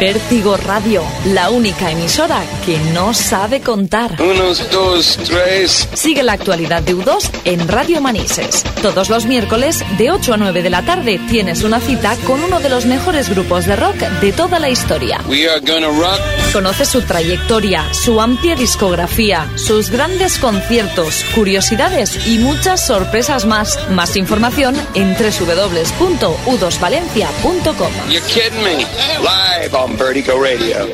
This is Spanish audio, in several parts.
Vértigo Radio, la única emisora que no sabe contar. 1, 2, 3. Sigue la actualidad de U2 en Radio Manises. Todos los miércoles, de 8 a 9 de la tarde, tienes una cita con uno de los mejores grupos de rock de toda la historia. We are gonna rock. Conoce su trayectoria, su amplia discografía, sus grandes conciertos, curiosidades y muchas sorpresas más. Más información en www.u2valencia.com. You're kidding me. Live on Vertigo Radio.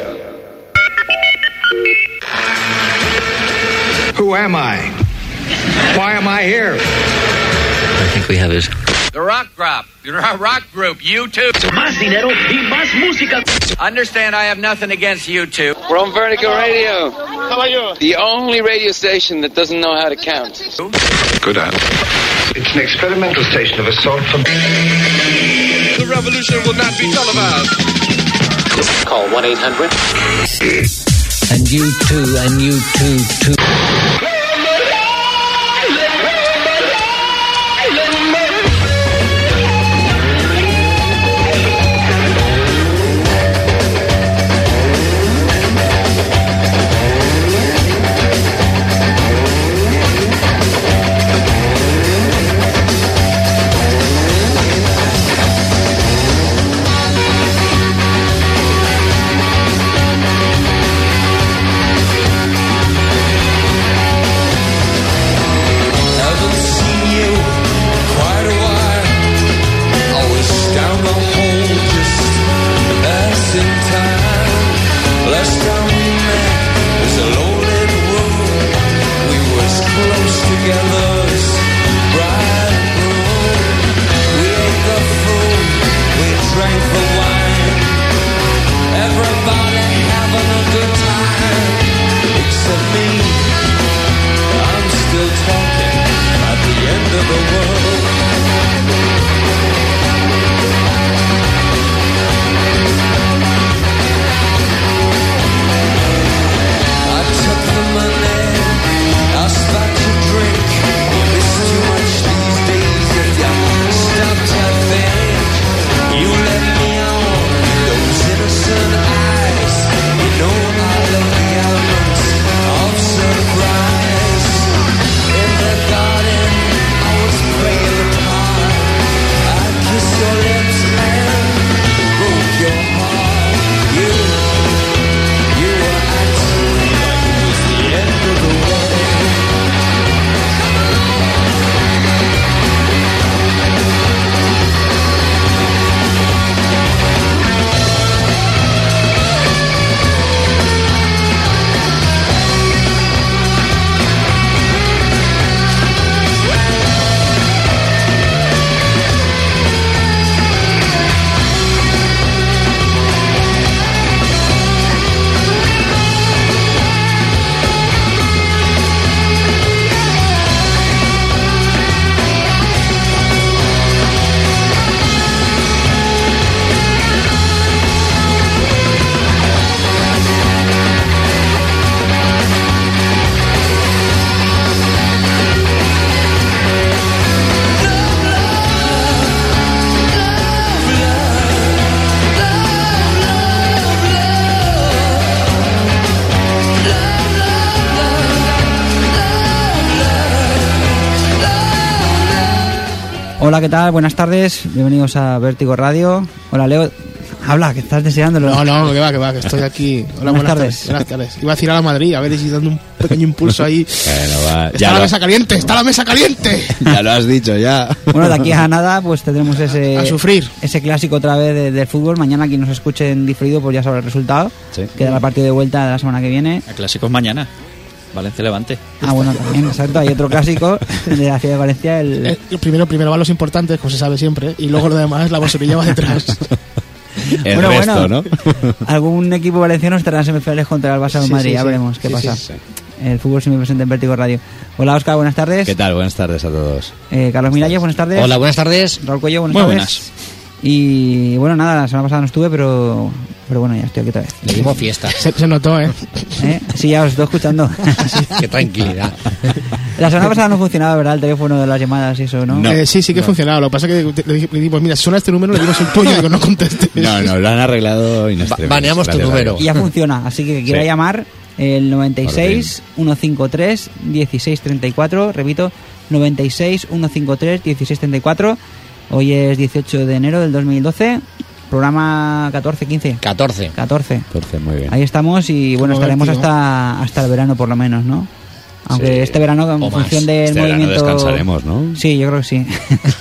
Who am I? Why am I here? I think we have it. The Rock Group. You're a rock group. U2. Más dinero y más música. Understand I have nothing against U2. We're on Vertigo Radio. How are you? The only radio station that doesn't know how to count. Good at it. It's an experimental station of a sort from... The revolution will not be televised. Call 1-800. And you too, and you too. Hola, ¿qué tal? Buenas tardes, bienvenidos a Vértigo Radio. Hola, Leo. Habla, que estás deseándolo. No, que va, que estoy aquí. Hola, buenas tardes. Buenas tardes. Iba a decir a la Madrid, a ver si dando un pequeño impulso ahí. Bueno, va. Está la mesa caliente, está la mesa caliente. Ya lo has dicho, ya. Bueno, de aquí a nada, pues tendremos a sufrir ese clásico otra vez del fútbol. Mañana quien nos escuche en diferido, pues ya sabrá el resultado. Sí. Queda la partida de vuelta de la semana que viene. El clásico es mañana. Valencia Levante. Ah, bueno, también, exacto. Hay otro clásico de la ciudad de Valencia. El primero van los importantes, como se sabe siempre, y luego lo demás, la bolsilla va detrás. El resto, ¿no? Algún equipo valenciano estará en semifinales contra el Barça de Madrid. Ya veremos qué pasa. Sí. El fútbol siempre presente en Vértigo Radio. Hola, Óscar, buenas tardes. ¿Qué tal? Buenas tardes a todos. Carlos Miralles, buenas tardes. Hola, buenas tardes. Raúl Cuello, buenas Muy tardes. Buenas. Y bueno, nada, la semana pasada no estuve, pero bueno, ya estoy aquí otra vez. Le dimos fiesta. Se notó, ¿eh? Sí, ya os estoy escuchando. Qué tranquilidad. La semana pasada no funcionaba, ¿verdad? El teléfono de las llamadas y eso, ¿no? Sí que funcionaba. Lo que pasa es que le dijimos, mira, si suena este número, le dimos el tuyo y digo, no contestes. No, lo han arreglado y nos baneamos tu número. Y ya funciona, así que quiera llamar el 96 153 1634, repito, 96 153 1634. Hoy es 18 de enero del 2012, programa 14. 14, muy bien. Ahí estamos y bueno, estaremos hasta el verano por lo menos, ¿no? Aunque este verano, en función del movimiento... descansaremos, ¿no? Sí, yo creo que sí.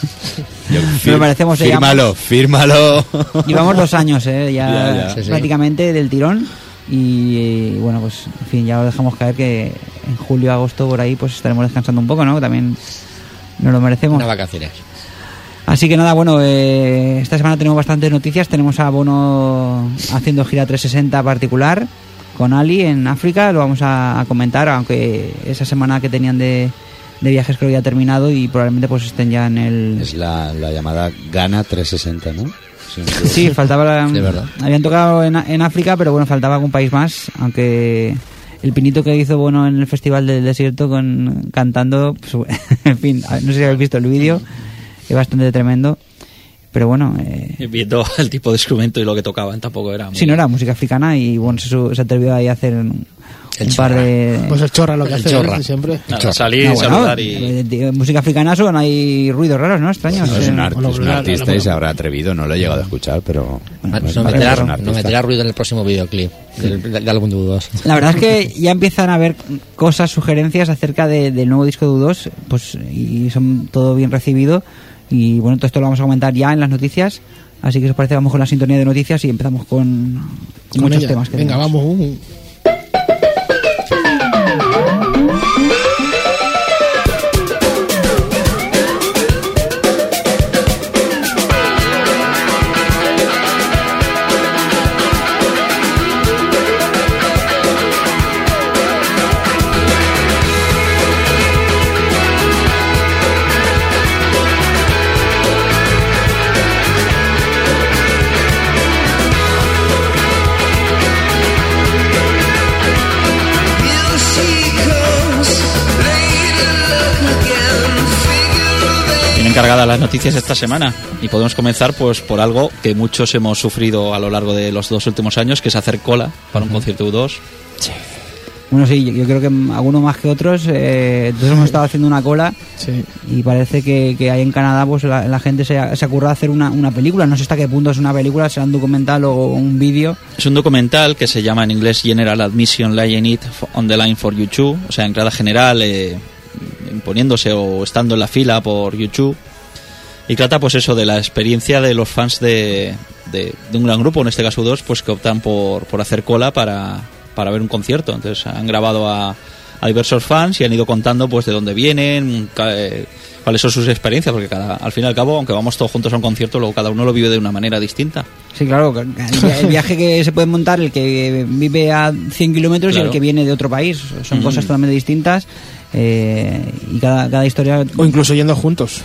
Nos merecemos. Fírmalo. Llevamos 2 años, ya sí. prácticamente del tirón. Y bueno, pues en fin, ya os dejamos caer que en julio, agosto, por ahí, pues estaremos descansando un poco, ¿no? También nos lo merecemos. Unas vacaciones. Así que nada, bueno, esta semana tenemos bastantes noticias. Tenemos a Bono haciendo gira 360 particular con Ali en África. Lo vamos a comentar, aunque esa semana que tenían de viajes creo que ya ha terminado y probablemente pues estén ya en el... Es la llamada Ghana 360, ¿no? Sí, faltaba... De verdad. Habían tocado en África, pero bueno, faltaba algún país más, aunque... El pinito que hizo Bono en el Festival del Desierto cantando, pues, en fin, no sé si habéis visto el vídeo, es bastante tremendo, pero bueno... Viendo el tipo de instrumento y lo que tocaban tampoco era... Sí, no era música africana y bueno, se atrevió ahí a hacer un par de... Pues el chorra lo que hace siempre. Salir, saludar y... música africana son, hay ruidos raros, ¿no? Extraños. Bueno, es un artista y se habrá atrevido, no lo he llegado a escuchar, pero... No meterá ruido en el próximo videoclip del álbum de U2. La verdad es que ya empiezan a haber cosas, sugerencias acerca del nuevo disco de U2, pues, y son todo bien recibido. Y bueno, todo esto lo vamos a comentar ya en las noticias. Así que si os parece, vamos con la sintonía de noticias y empezamos con muchos temas. Venga, vamos. Cargadas las noticias esta semana y podemos comenzar pues por algo que muchos hemos sufrido a lo largo de los 2 últimos años, que es hacer cola para un concierto U2. Sí. Bueno, sí, yo creo que algunos más que otros. Entonces hemos estado haciendo una cola y parece que ahí en Canadá pues la gente se ha currado a hacer una película. No sé hasta qué punto es una película, será un documental o un vídeo. Es un documental que se llama en inglés General Admission Laying It on the Line for U2, o sea, entrada general, imponiéndose o estando en la fila por U2. Y trata pues eso de la experiencia de los fans de un gran grupo, en este caso U2, pues que optan por hacer cola para ver un concierto. Entonces han grabado a diversos fans y han ido contando pues de dónde vienen, cuáles son sus experiencias, porque al fin y al cabo, aunque vamos todos juntos a un concierto, luego cada uno lo vive de una manera distinita. Sí, claro, el viaje que se puede montar, el que vive a 100 kilómetros y el que viene de otro país, son cosas totalmente distintas, y cada historia... O incluso yendo juntos.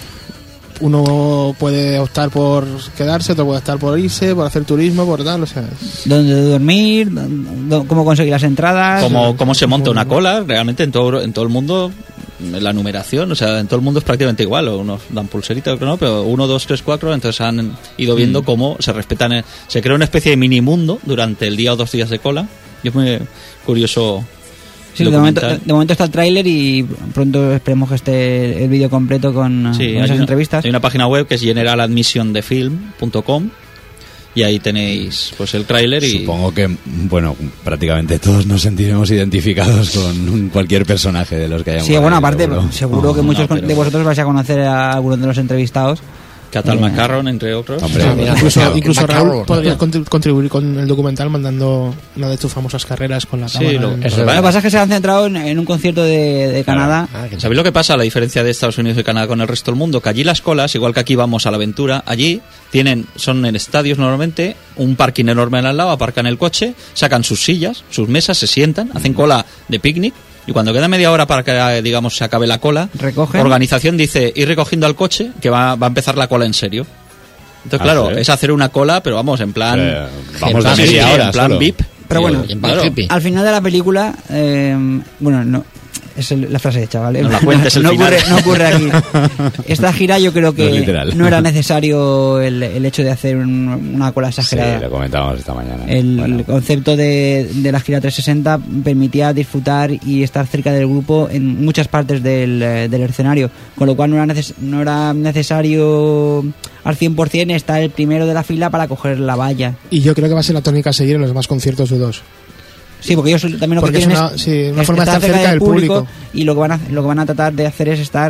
Uno puede optar por quedarse, otro puede optar por irse, por hacer turismo, por tal, o sea... ¿Dónde dormir? ¿Cómo conseguir las entradas? ¿Cómo se monta una cola? Realmente en todo el mundo, la numeración, o sea, en todo el mundo es prácticamente igual. Unos dan pulserita, otros no, pero 1, 2, 3, 4, entonces han ido viendo cómo se respetan... Se crea una especie de mini mundo durante el día o 2 días de cola. Y es muy curioso... Sí, de momento está el tráiler y pronto esperemos que esté el vídeo completo con esas entrevistas. Hay una página web que es generaladmissionthefilm.com y ahí tenéis pues el tráiler y... Supongo que, bueno, prácticamente todos nos sentiremos identificados con cualquier personaje de los que hayamos... Sí, bueno, aparte, seguro que muchos de vosotros vais a conocer a algunos de los entrevistados. Catal Macarron, entre otros. Hombre, incluso Raúl podría contribuir con el documental mandando una de tus famosas carreras con la cámara. Lo que pasa es que se han centrado en un concierto de Canadá. ¿Sabéis lo que pasa? La diferencia de Estados Unidos y Canadá con el resto del mundo, que allí las colas, igual que aquí vamos a la aventura, allí son en estadios normalmente, un parking enorme al lado, aparcan el coche, sacan sus sillas, sus mesas, se sientan, hacen cola de picnic. Y cuando queda media hora para que, digamos, se acabe la cola, ¿recogen? Organización dice ir recogiendo al coche, que va a empezar la cola en serio. Entonces, claro, es hacer una cola, pero vamos, en plan... vamos de media hora en plan solo. VIP. Pero bueno, claro. Al final de la película, bueno, no... Es la frase hecha, ¿vale? No la cuentes el final. No ocurre aquí. Esta gira yo creo que no era necesario el hecho de hacer una cola exagerada. Sí, lo comentábamos esta mañana. El concepto de la gira 360 permitía disfrutar y estar cerca del grupo en muchas partes del escenario, con lo cual no era necesario al 100% estar el primero de la fila para coger la valla. Y yo creo que va a ser la tónica a seguir en los demás conciertos de U2. Sí, porque ellos también lo que quieren es una forma de estar cerca del público. Y lo que van a tratar de hacer es estar,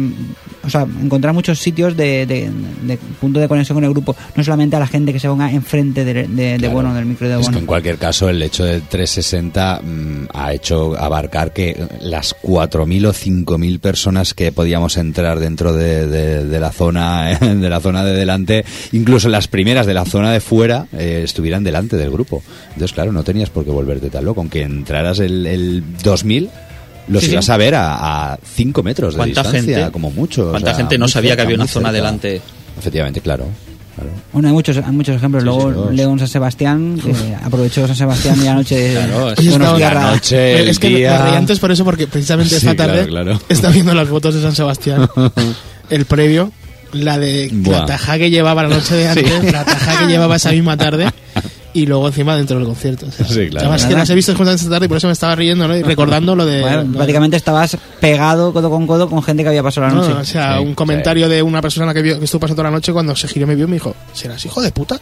o sea, encontrar muchos sitios de punto de conexión con el grupo, no solamente a la gente que se ponga enfrente de Bono, del micro de Bono. Es que en cualquier caso el hecho del 360 ha hecho abarcar que las 4.000 o 5.000 personas que podíamos entrar dentro de la zona de delante, incluso las primeras de la zona de fuera, estuvieran delante del grupo. Entonces, claro, no tenías por qué volverte tal loco, aunque entraras el 2000 los ibas a ver a 5 metros de distancia, como mucho. ¿Cuánta gente no sabía que había una zona delante? Efectivamente, claro. Bueno, hay muchos ejemplos. Luego León San Sebastián, que aprovechó San Sebastián y anoche. Claro, la noche, es que me reí antes por eso, porque precisamente esta tarde estaba viendo las fotos de San Sebastián, el previo, la tajá que llevaba la noche de antes, la tajá que llevaba esa misma tarde. Y luego encima dentro del concierto. Sí, claro. Además, que las he visto justamente esta tarde y por eso me estaba riendo, ¿no? Y recordando lo de... Bueno, prácticamente estabas pegado codo con codo con gente que había pasado la noche. O sea, un comentario de una persona que estuvo pasando toda la noche, cuando se giró y me vio, me dijo, ¿serás hijo de puta?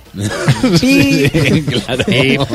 Sí, claro.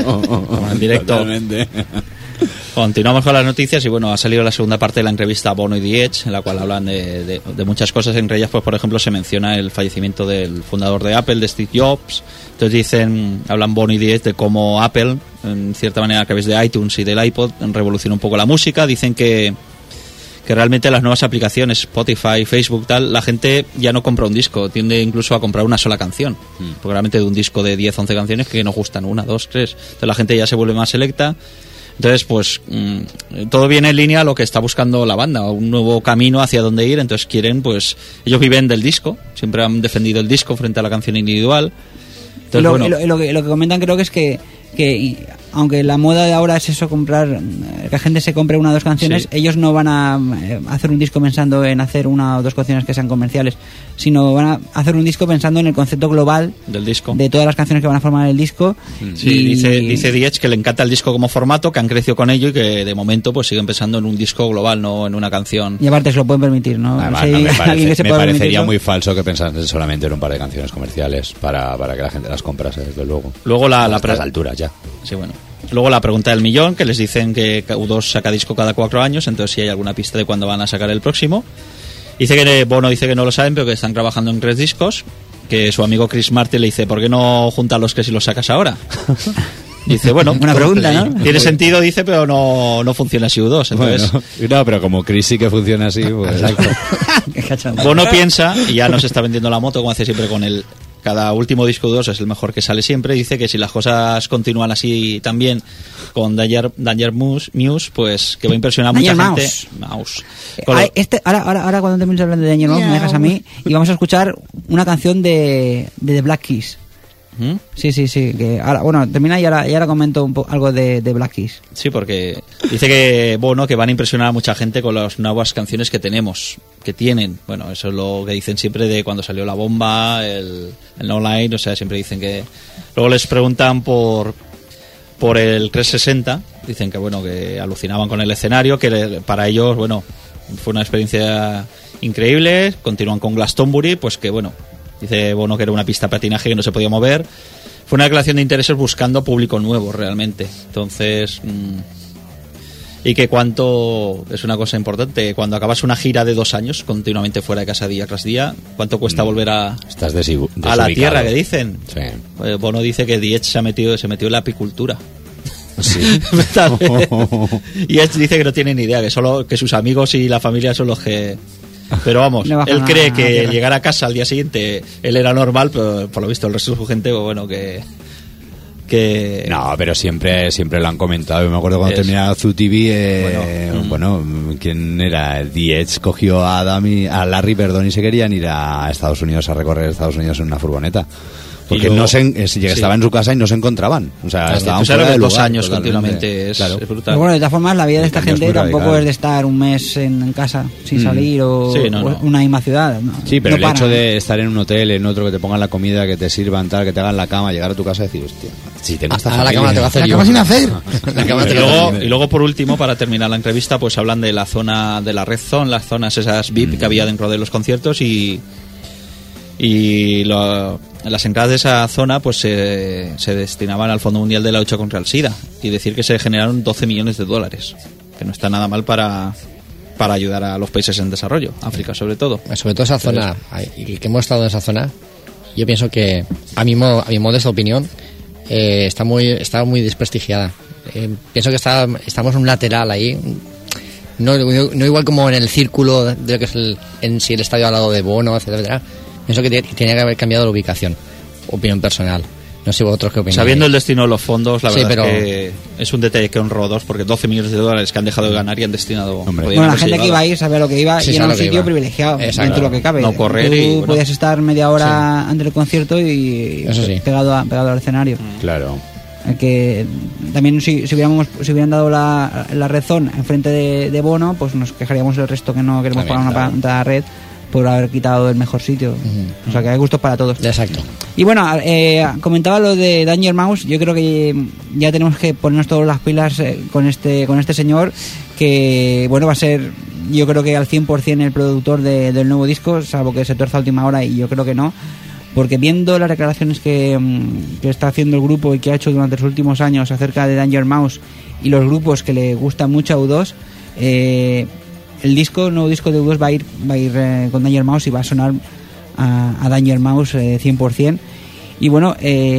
En directo. Totalmente. Continuamos con las noticias y bueno, ha salido la segunda parte de la entrevista a Bono y The Edge, en la cual hablan de muchas cosas. Entre ellas, pues por ejemplo, se menciona el fallecimiento del fundador de Apple, de Steve Jobs. Entonces hablan Bono y The Edge de cómo Apple, en cierta manera a través de iTunes y del iPod, revolucionó un poco la música. Dicen que realmente las nuevas aplicaciones, Spotify, Facebook, tal, la gente ya no compra un disco, tiende incluso a comprar una sola canción. Porque realmente de un disco de 10, 11 canciones que nos gustan, 1, 2, 3. Entonces la gente ya se vuelve más selecta. Entonces, pues, todo viene en línea a lo que está buscando la banda, un nuevo camino hacia dónde ir. Entonces quieren, pues, ellos viven del disco, siempre han defendido el disco frente a la canción individual. Entonces, lo que comentan creo que es que aunque la moda de ahora es eso, comprar, que la gente se compre 1 o 2 canciones, sí, ellos no van a hacer un disco pensando en hacer 1 o 2 canciones que sean comerciales, sino van a hacer un disco pensando en el concepto global del disco, de todas las canciones que van a formar el disco. Sí, dice The Edge que le encanta el disco como formato, que han crecido con ello y que de momento pues siguen pensando en un disco global, no en una canción. Y aparte se lo pueden permitir, ¿no? Además, si me parecería muy falso que pensasen solamente en un par de canciones comerciales para que la gente las comprase, desde luego. Luego a estas alturas ya. Sí, bueno. Luego la pregunta del millón, que les dicen que U2 saca disco cada 4 años, entonces si hay alguna pista de cuándo van a sacar el próximo. Bono dice que no lo saben, pero que están trabajando en 3 discos, que su amigo Chris Martin le dice, ¿por qué no juntan los que si los sacas ahora? Dice, bueno, una pregunta, ¿no? Tiene sentido, dice, pero no funciona así U2. Entonces, bueno, no, pero como Chris sí que funciona así, pues... Exacto. Bono piensa, y ya nos está vendiendo la moto, como hace siempre con el... Cada último disco 2 es el mejor que sale siempre. Dice que si las cosas continúan así también con Danger Mouse, pues que va a impresionar a mucha gente. Mouse. Ahora cuando termines hablando de Danger Mouse, me dejas a mí y vamos a escuchar una canción de The Black Keys. Sí, que ahora, bueno, termina y ahora comento algo de Black Keys. Sí, porque dice que Bono que van a impresionar a mucha gente con las nuevas canciones que tienen. Bueno, eso es lo que dicen siempre de cuando salió La Bomba, el No Line, o sea, siempre dicen que... Luego les preguntan por el 360, dicen que bueno, que alucinaban con el escenario, que para ellos, bueno, fue una experiencia increíble. Continúan con Glastonbury, pues que bueno... Dice Bono que era una pista de patinaje que no se podía mover. Fue una declaración de intereses buscando público nuevo realmente. Entonces, y que cuánto, es una cosa importante, cuando acabas una gira de 2 años continuamente fuera de casa día tras día, ¿cuánto cuesta volver a la tierra, que dicen? Sí. Bono dice que The Edge se metió en la apicultura. Sí. Y Edge dice que no tiene ni idea, que sus amigos y la familia son los que... Pero vamos, él cree que llegar a casa al día siguiente él era normal, pero por lo visto el resto de su gente, bueno, que que... No, pero siempre lo han comentado. Yo me acuerdo cuando terminaba Zoo TV, ¿quién era? The Edge cogió a Larry, y se querían ir a Estados Unidos a recorrer Estados Unidos en una furgoneta. Porque luego, estaba en su casa y no se encontraban. O sea, estaban fuera de lugar, 2 años continuamente. Es brutal. Pero bueno, de todas formas, la vida de esta gente tampoco es de estar un mes en casa sin salir o una misma ciudad. No, sí, pero el hecho de estar en un hotel, en otro, que te pongan la comida, que te sirvan, tal, que te hagan la cama, llegar a tu casa y decir, hostia, si tengo esta familia... La cama te va a hacer la cama sin hacer. Y luego, por último, para terminar la entrevista, pues hablan de la zona de la Red Zone, las zonas esas VIP que había dentro de los conciertos y las entradas de esa zona pues se destinaban al Fondo Mundial de la Lucha contra el SIDA y decir que se generaron $12 millones, que no está nada mal para ayudar a los países en desarrollo, África sobre todo. Sobre todo esa zona, y que hemos estado en esa zona, yo pienso que a mi modesta opinión está muy desprestigiada. Pienso que estamos en un lateral ahí, no igual como en el círculo de lo que es en sí el estadio al lado de Bono, etcétera. Pienso que tenía que haber cambiado la ubicación. Opinión personal. No sé vosotros qué opináis. Sabiendo el destino de los fondos, la verdad que es un detalle que honro dos, porque $12 millones que han dejado de ganar y han destinado... Bueno, la gente que iba a ir sabía lo que iba y era un sitio privilegiado, dentro de lo que cabe. No correr Tú podías estar media hora antes del concierto y pegado al escenario. Claro. Que también si hubieran dado la Red Zone enfrente de Bono, pues nos quejaríamos el resto que no queremos pagar una red por haber quitado el mejor sitio. O sea que hay gustos para todos. Exacto. Y bueno, comentaba lo de Danger Mouse. Yo creo que ya tenemos que ponernos todas las pilas con este señor, que bueno, va a ser, yo creo que al 100% el productor del nuevo disco, salvo que se tuerza a última hora, y yo creo que no, porque viendo las declaraciones que está haciendo el grupo y que ha hecho durante los últimos años acerca de Danger Mouse y los grupos que le gustan mucho a U2, el nuevo disco de U2 va a ir con Danger Mouse y va a sonar a Danger Mouse 100%. Y bueno,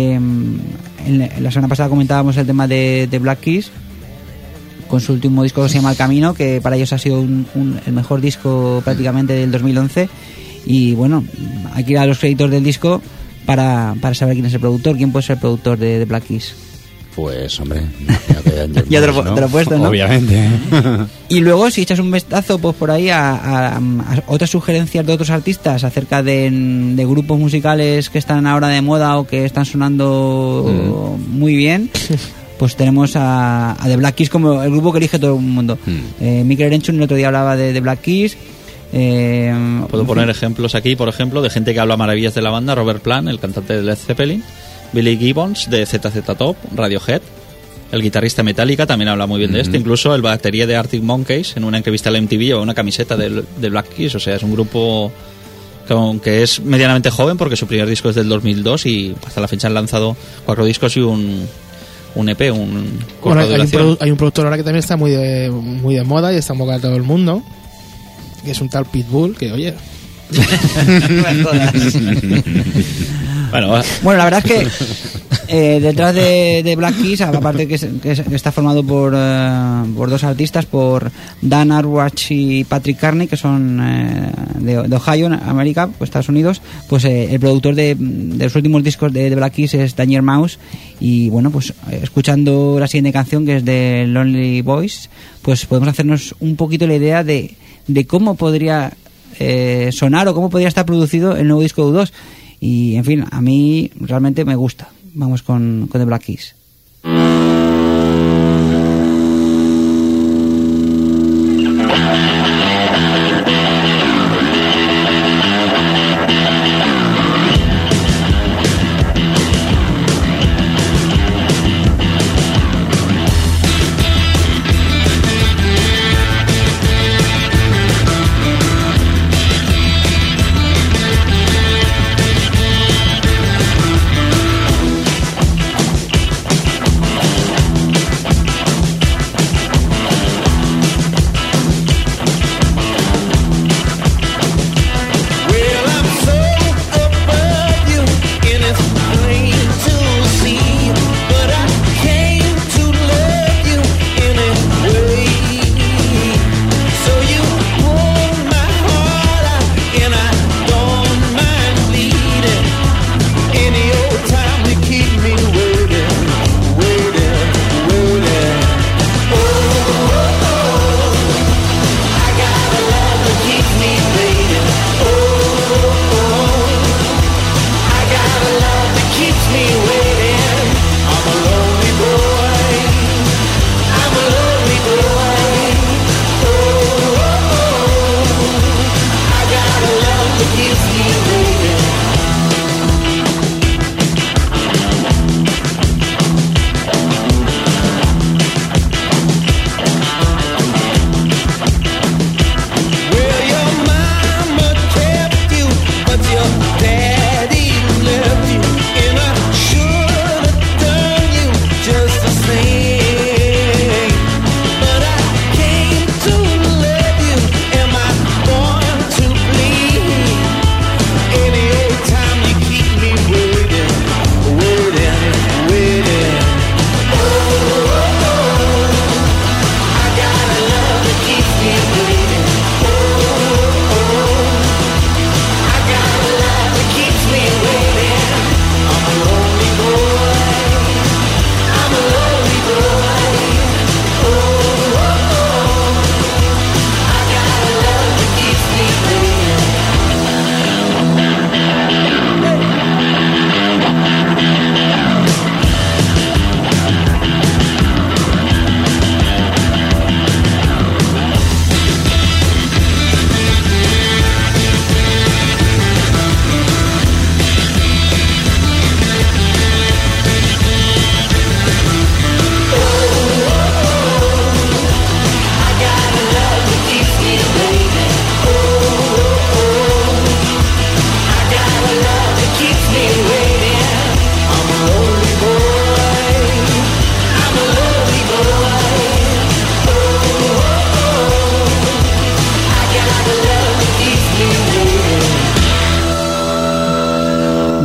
la semana pasada comentábamos el tema de Black Keys con su último disco que se llama El Camino, que para ellos ha sido el mejor disco prácticamente del 2011. Y bueno, hay que ir a los créditos del disco para saber quién es el productor, quién puede ser el productor de Black Keys. Pues hombre, ya te lo he puesto, ¿no? Obviamente. Y luego si echas un vistazo pues por ahí a otras sugerencias de otros artistas acerca de grupos musicales que están ahora de moda o que están sonando muy bien, pues tenemos a The Black Keys como el grupo que elige todo el mundo. Mikel Erenchun el otro día hablaba de Black Keys. Puedo poner ejemplos aquí, por ejemplo, de gente que habla maravillas de la banda: Robert Plant, el cantante de Led Zeppelin; Billy Gibbons de ZZ Top, Radiohead; el guitarrista Metallica también habla muy bien de incluso el batería de Arctic Monkeys en una entrevista a la MTV lleva una camiseta de Black Keys. O sea, es un grupo que es medianamente joven porque su primer disco es del 2002 y hasta la fecha han lanzado 4 discos y un EP, hay un productor ahora que también está muy de moda y está en boca de todo el mundo, que es un tal Pitbull, que oye... Bueno, la verdad es que detrás de Black Keys, aparte que está formado por 2 artistas, por Dan Arwach y Patrick Carney, que son de Ohio, en América, pues Estados Unidos, pues el productor de los últimos discos de Black Keys es Danger Mouse. Y bueno, pues escuchando la siguiente canción, que es de Lonely Boys, pues podemos hacernos un poquito la idea de cómo podría sonar o cómo podría estar producido el nuevo disco de U2. Y en fin, a mí realmente me gusta. Vamos con The Black Keys.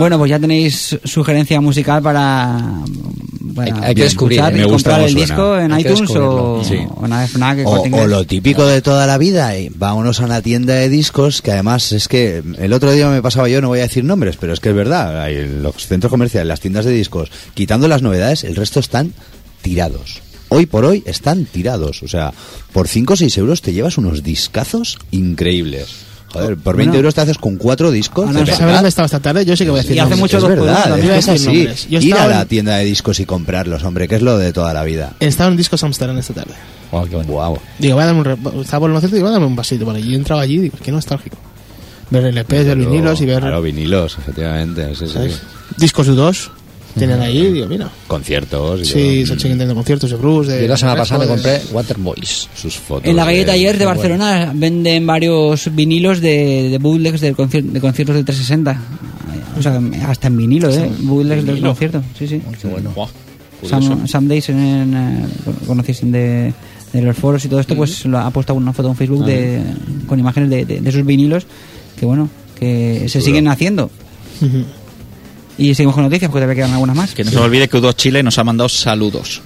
Bueno, pues ya tenéis sugerencia musical para hay que descubrir. Me gusta comprar el disco en iTunes o en la FNAC. O lo típico de toda la vida, vámonos a una tienda de discos, que además es que el otro día me pasaba yo, no voy a decir nombres, pero es que es verdad, hay los centros comerciales, las tiendas de discos, quitando las novedades, el resto están tirados. Hoy por hoy están tirados. O sea, por 5 o 6 euros te llevas unos discazos increíbles. Joder, por 20 euros te haces con 4 discos. ¿Sabes dónde estaba esta tarde? Yo sí que voy a decir. Y hace mucho es verdad, es así. Ir a la en... tienda de discos y comprarlos, hombre, que es lo de toda la vida. Estaba en Discos Amsterdam esta tarde. Wow, qué bueno. Wow. Digo, voy a darme estaba por el concierto y voy a darme un vasito por allí. Y entraba allí y digo, qué nostálgico. Ver LPs, ver vinilos y ver... Claro, vinilos, efectivamente. Sí. Discos U2. Tienen ahí, digo, mira. Conciertos. Y sí, se siguen teniendo conciertos de Bruce. Yo la semana pasada me compré Waterboys. Sus fotos. En la Galleta Taller de Barcelona venden varios vinilos de bootlegs de conciertos del 360. O sea, hasta en vinilo, bootlegs del concierto. Sí. Qué bueno. Sam Days, conocéis de los foros y todo esto, pues ha puesto una foto en Facebook con imágenes de esos vinilos que, bueno, que se siguen haciendo. Y seguimos con noticias porque todavía quedan algunas más. Que no se olvide que U2 Chile nos ha mandado saludos.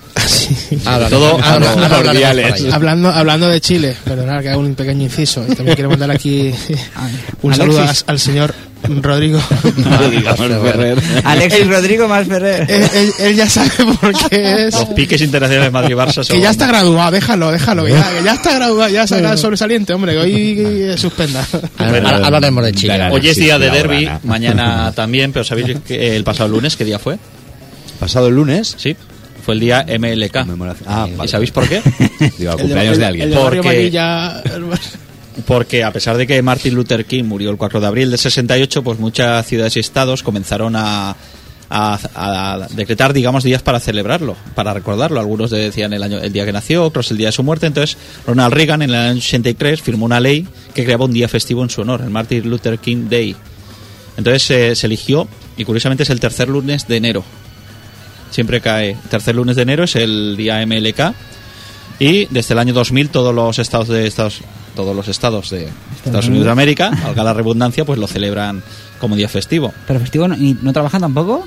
Hablando de Chile, perdonad que hago un pequeño inciso. Y también quiero mandar aquí un saludo al señor Rodrigo Alexis Rodrigo Masferrer. Él ya sabe por qué es. Los piques internacionales Madrid-Barça. Que ya está graduado, déjalo. Que ya está graduado, ya será sobresaliente, hombre, que hoy suspenda. Hablaremos de Chile. Hoy es día de derbi, mañana también, pero ¿sabéis que el pasado lunes qué día fue? ¿Pasado el lunes? Sí. Fue el día MLK. Vale. ¿Y sabéis por qué? Digo, cumpleaños de alguien. Porque a pesar de que Martin Luther King murió el 4 de abril del 68, pues muchas ciudades y estados comenzaron a decretar, digamos, días para celebrarlo, para recordarlo. Algunos decían el día que nació, otros el día de su muerte. Entonces Ronald Reagan en el año 83 firmó una ley que creaba un día festivo en su honor, el Martin Luther King Day. Entonces se eligió, y curiosamente es el tercer lunes de enero. Siempre cae tercer lunes de enero, es el día MLK. Y desde el año 2000 todos los estados de Estados Unidos de América, valga la redundancia, pues lo celebran como día festivo. ¿Pero festivo no trabajan tampoco?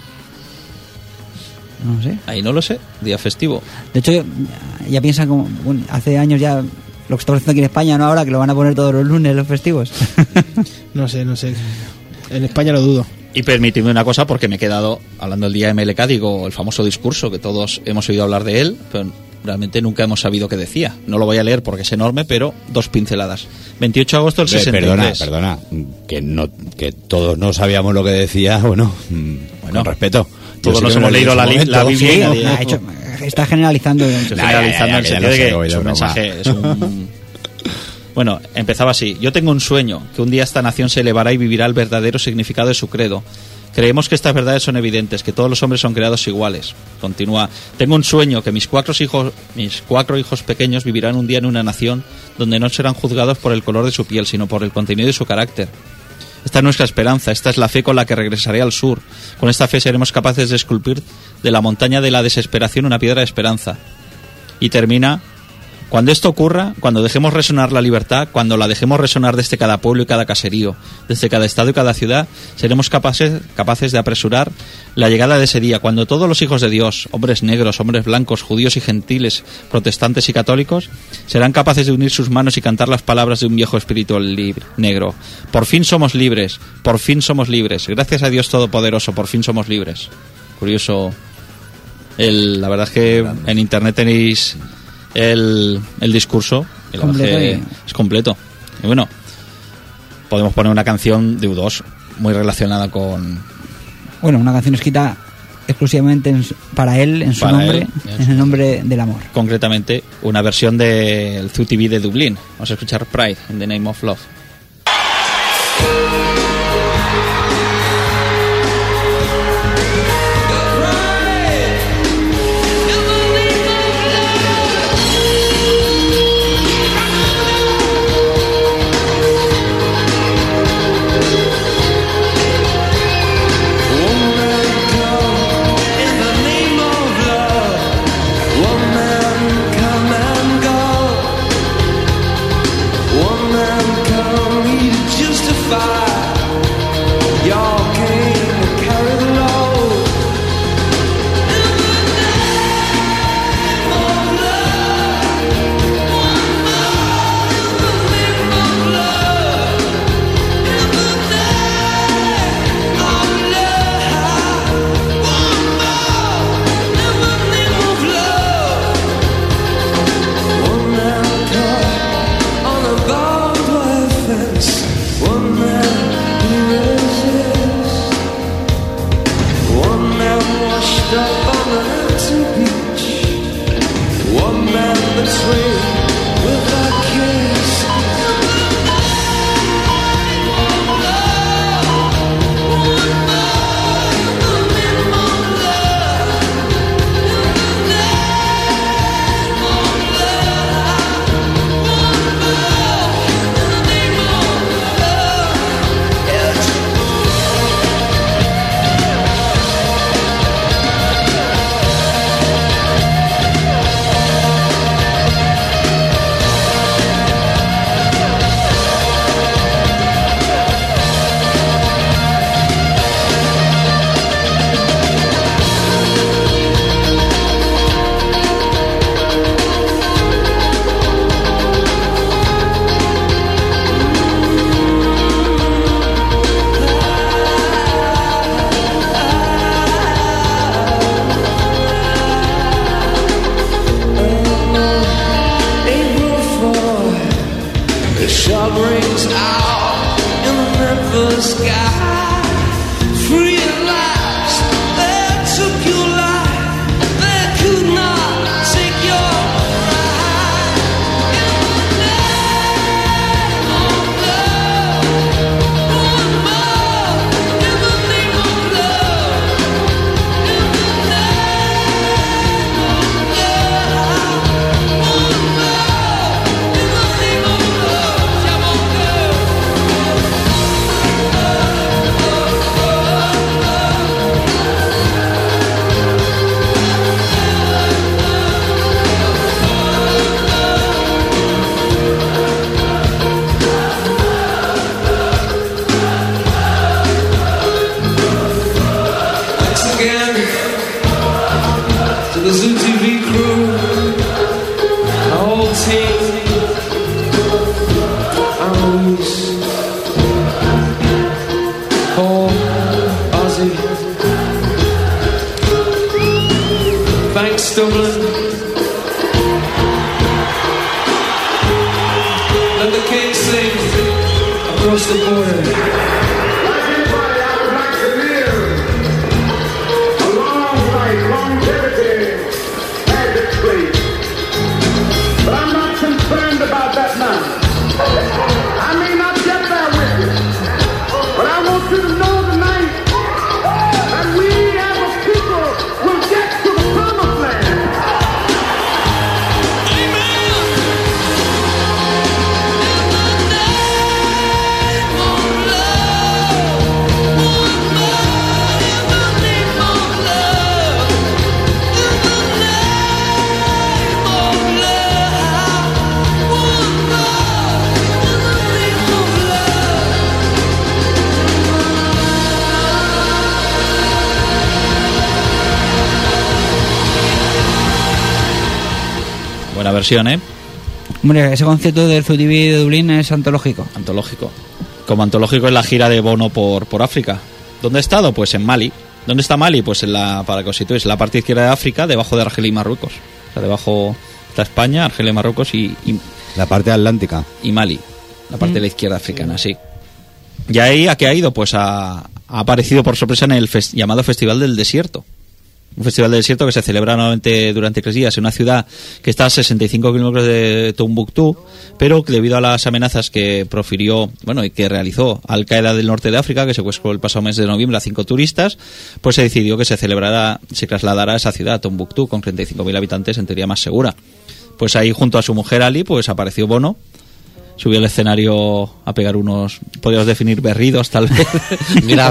No sé. Ahí no lo sé, día festivo. De hecho, ya piensan como... Bueno, hace años ya lo que estamos haciendo aquí en España, ¿no? Ahora que lo van a poner todos los lunes, los festivos. No sé. En España lo dudo. Y permitidme una cosa, porque me he quedado hablando del día MLK, digo, el famoso discurso que todos hemos oído hablar de él, pero realmente nunca hemos sabido qué decía. No lo voy a leer porque es enorme, pero 2 pinceladas. 28 de agosto del 63. Perdona, que todos no sabíamos lo que decía, bueno, con respeto. Todos nos hemos leído la Biblia. Está generalizando. Generalizando el sentido de que es un mensaje, es un... Bueno, empezaba así. Yo tengo un sueño, que un día esta nación se elevará y vivirá el verdadero significado de su credo. Creemos que estas verdades son evidentes, que todos los hombres son creados iguales. Continúa. Tengo un sueño, que mis cuatro hijos pequeños vivirán un día en una nación donde no serán juzgados por el color de su piel, sino por el contenido de su carácter. Esta es nuestra esperanza, esta es la fe con la que regresaré al sur. Con esta fe seremos capaces de esculpir de la montaña de la desesperación una piedra de esperanza. Y termina... Cuando esto ocurra, cuando dejemos resonar la libertad, cuando la dejemos resonar desde cada pueblo y cada caserío, desde cada estado y cada ciudad, seremos capaces de apresurar la llegada de ese día, cuando todos los hijos de Dios, hombres negros, hombres blancos, judíos y gentiles, protestantes y católicos, serán capaces de unir sus manos y cantar las palabras de un viejo espíritu negro. Por fin somos libres, gracias a Dios Todopoderoso, por fin somos libres. Curioso. La verdad es que en internet tenéis... El discurso es completo. Y bueno, podemos poner una canción de U2 muy relacionada con... Bueno, una canción escrita exclusivamente para él, en su nombre, en el nombre del amor. Concretamente, una versión del ZUTV de Dublín. Vamos a escuchar Pride, in the Name of Love. One man come Buena versión, ¿eh? Hombre, ese concierto del ZUTV de Dublín es antológico. Antológico. Como antológico es la gira de Bono por África. ¿Dónde ha estado? Pues en Mali. ¿Dónde está Mali? Pues para que os situéis, en la parte izquierda de África, debajo de Argelia y Marruecos. O sea, debajo está España, Argelia y Marruecos y la parte atlántica. Y Mali, la parte de la izquierda africana, sí. Y ahí, ¿a qué ha ido? Pues ha aparecido por sorpresa en el llamado Festival del Desierto. Un festival del desierto que se celebra nuevamente durante 3 días en una ciudad que está a 65 kilómetros de Tombuctú, pero que debido a las amenazas que profirió, y que realizó Al-Qaeda del norte de África, que secuestró el pasado mes de noviembre a 5 turistas, pues se decidió que se trasladara a esa ciudad, Tombuctú, con 35.000 habitantes, en teoría más segura. Pues ahí, junto a su mujer Ali, pues apareció Bono, subió al escenario a pegar unos, podríamos definir berridos tal vez. Mira,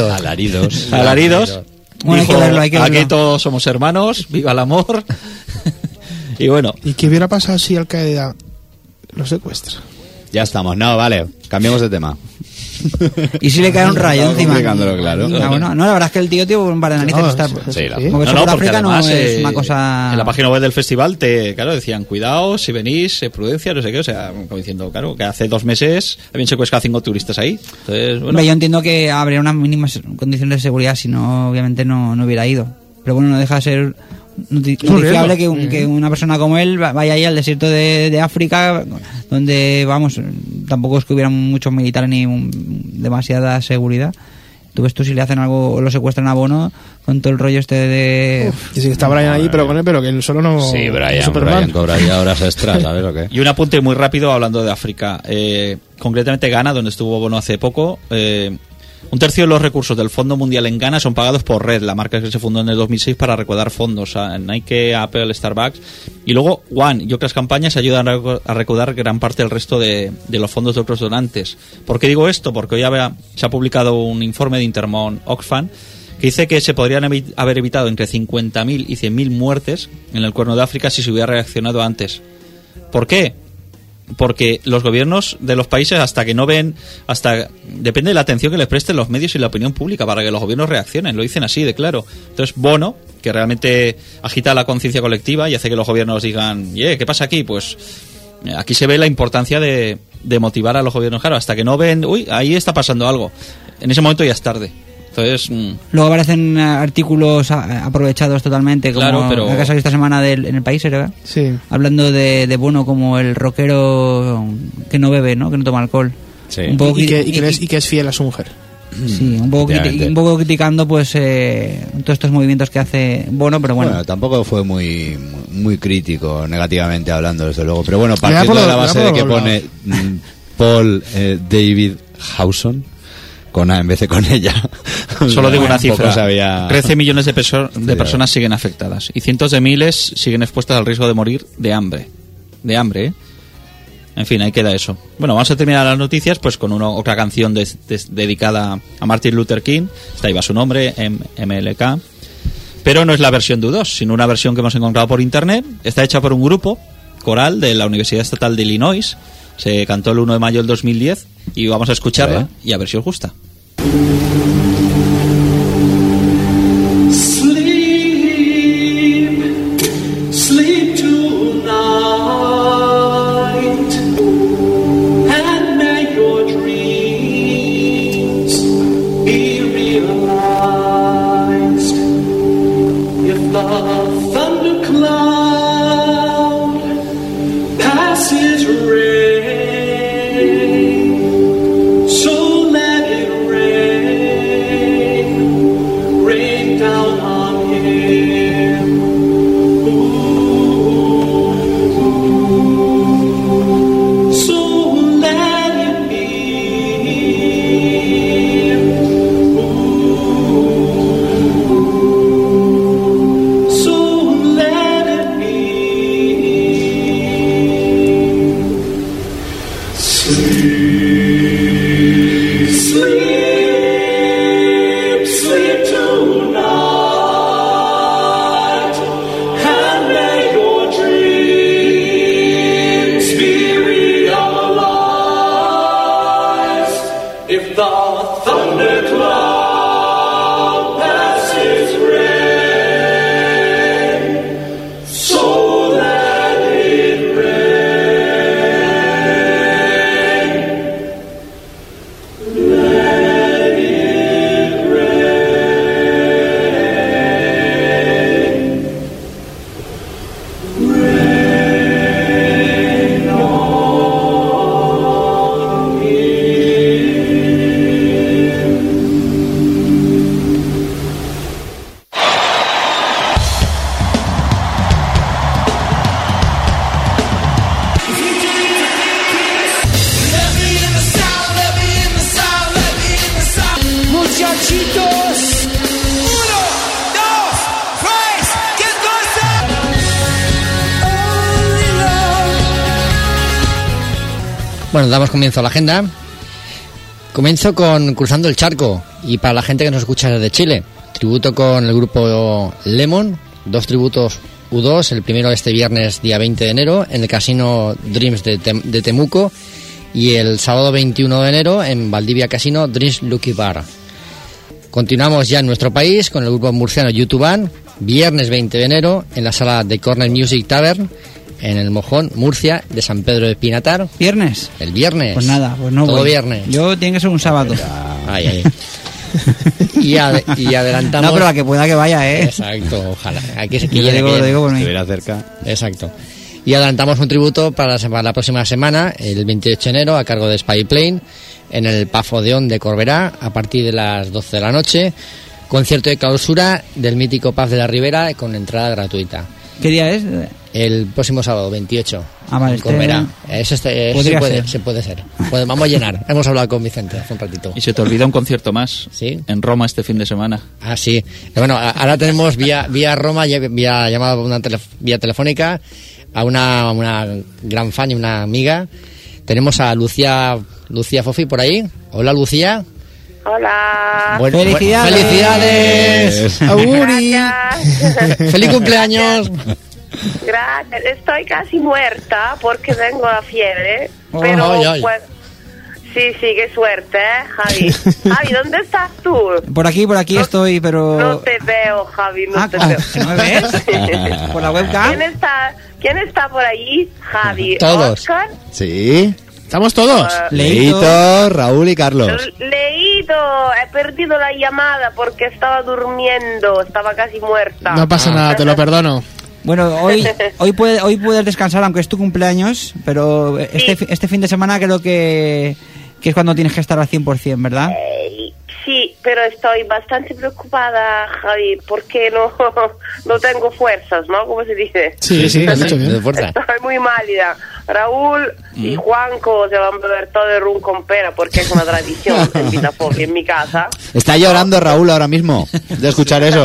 alaridos. Bueno, dijo, hay que verlo. Aquí todos somos hermanos, viva el amor. Y bueno. ¿Y qué hubiera pasado si Al-Qaeda lo secuestra? Ya estamos, no, vale, cambiemos de tema. Y si le cae un rayo encima. Claro. No, la verdad es que el tío tiene un par de narices. Porque además es una cosa... En la página web del festival decían, cuidado, si venís, prudencia, no sé qué, o sea, como diciendo, que hace 2 meses habían secuestrado 5 turistas ahí. Entonces, bueno. Hombre, yo entiendo que habría unas mínimas condiciones de seguridad, si no, obviamente no hubiera ido. Pero bueno, no deja de ser noticiable que una persona como él vaya ahí al desierto de África, donde, tampoco es que hubieran muchos militares ni demasiada seguridad, Tú ves si le hacen algo o lo secuestran a Bono con todo el rollo este de... Y sí que está Brian ahí, pero con él, pero que él solo no... Sí, Brian cobraría horas extras, ¿sabes o qué? Y un apunte muy rápido hablando de África. Concretamente Ghana, donde estuvo Bono hace poco. Un tercio de los recursos del Fondo Mundial en Ghana son pagados por Red, la marca que se fundó en el 2006 para recaudar fondos a Nike, Apple, Starbucks. Y luego One y otras campañas ayudan a recaudar gran parte del resto de los fondos de otros donantes. ¿Por qué digo esto? Porque hoy se ha publicado un informe de Intermon Oxfam que dice que se podrían haber evitado entre 50.000 y 100.000 muertes en el Cuerno de África si se hubiera reaccionado antes. ¿Por qué? Porque los gobiernos de los países depende de la atención que les presten los medios y la opinión pública para que los gobiernos reaccionen, lo dicen así de claro. Entonces Bono, que realmente agita la conciencia colectiva y hace que los gobiernos digan, ¿qué pasa aquí? Pues aquí se ve la importancia de motivar a los gobiernos, claro, hasta que no ven, ahí está pasando algo, en ese momento ya es tarde. Entonces, luego aparecen artículos aprovechados totalmente, como claro, pero... la que salió esta semana en El País, ¿verdad? Sí. Hablando de Bono como el rockero que no bebe, ¿no? Que no toma alcohol. Sí. Un poco y que es fiel a su mujer. Sí, un poco criticando pues todos estos movimientos que hace Bono, pero bueno. Tampoco fue muy crítico, negativamente hablando, desde luego. Pero bueno, partiendo de la base de que pone Paul David Hawson con A en vez de con ella. Solo digo una cifra. 13 millones de personas siguen afectadas y cientos de miles siguen expuestas al riesgo de morir de hambre. De hambre, ¿eh? En fin, ahí queda eso. Bueno, vamos a terminar las noticias pues con otra canción dedicada a Martin Luther King. Está ahí va su nombre, MLK. Pero no es la versión de U2, sino una versión que hemos encontrado por internet. Está hecha por un grupo coral de la Universidad Estatal de Illinois. Se cantó el 1 de mayo del 2010 y vamos a escucharla y a ver si os gusta. Sleep tonight, and may your dreams be realized. If the thundercloud passes rain, so let it rain down on him. So let it be. So let it be. Sleep, sleep, sleep tonight, and may your dreams be realized. If the thundercloud passes rain, so let it rain. Let it rain. Rain on me. Muchachitos. 1, 2, 3, get Bueno, damos comienzo a la agenda. Comienzo con Cruzando el Charco. Y para la gente que nos escucha desde Chile, tributo con el grupo Lemon. 2 tributos U2. El primero este viernes, día 20 de enero, en el Casino Dreams de Temuco. Y el sábado 21 de enero, en Valdivia Casino Dreams Lucky Bar. Continuamos ya en nuestro país con el grupo murciano YouTube, viernes 20 de enero, en la sala de Corner Music Tavern, en el Mojón, Murcia, de San Pedro de Pinatar. ¿Viernes? El viernes. Pues nada, pues no todo voy. Viernes. Yo tiene que ser un sábado. Ay, ay. Y adelantamos... No, pero la que pueda que vaya, ¿eh? Exacto, ojalá. Aquí se Yo lo digo por mí. Estuviera cerca. Exacto. Y adelantamos un tributo para la próxima semana, el 28 de enero, a cargo de Spy Plane, en el Pub Odeón de Corberá a partir de las 12 de la noche. Concierto de clausura del mítico Pub de la Ribera con entrada gratuita. ¿Qué día es? El próximo sábado, 28. Vale, Corberá. Eso se puede ser. Vamos a llenar. Hemos hablado con Vicente hace un ratito. Y se te olvida un concierto más. Sí. En Roma este fin de semana. Ah, sí. Bueno, ahora tenemos vía Roma, vía llamada vía telefónica a una gran fan y una amiga. Tenemos a Lucía Fofi por ahí. Hola, Lucía. Hola. ¡Felicidades! ¡Auguri! ¡Feliz cumpleaños! Gracias. Estoy casi muerta porque tengo la fiebre. Pero pues, sí, qué suerte, Javi. Javi, ¿dónde estás tú? Por aquí estoy, pero... No te veo, Javi, no te veo. ¿No me ves? ¿Por la webcam? ¿Quién está por ahí? Javi. Todos. ¿Oscar? Sí. ¿Estamos todos? Leito, Raúl y Carlos. Leído, he perdido la llamada porque estaba durmiendo, estaba casi muerta. No pasa nada, te lo perdono. Bueno, hoy puedes descansar, aunque es tu cumpleaños, pero este fin de semana creo que es cuando tienes que estar al 100%, ¿verdad? Sí, pero estoy bastante preocupada, Javi, porque no tengo fuerzas, ¿no? ¿Cómo se dice? Sí, lo has dicho bien. Estoy muy málida. Raúl y Juanco se van a beber todo el rum con pera porque es una tradición en Vitafoglio, en mi casa. Está llorando Raúl ahora mismo de escuchar eso.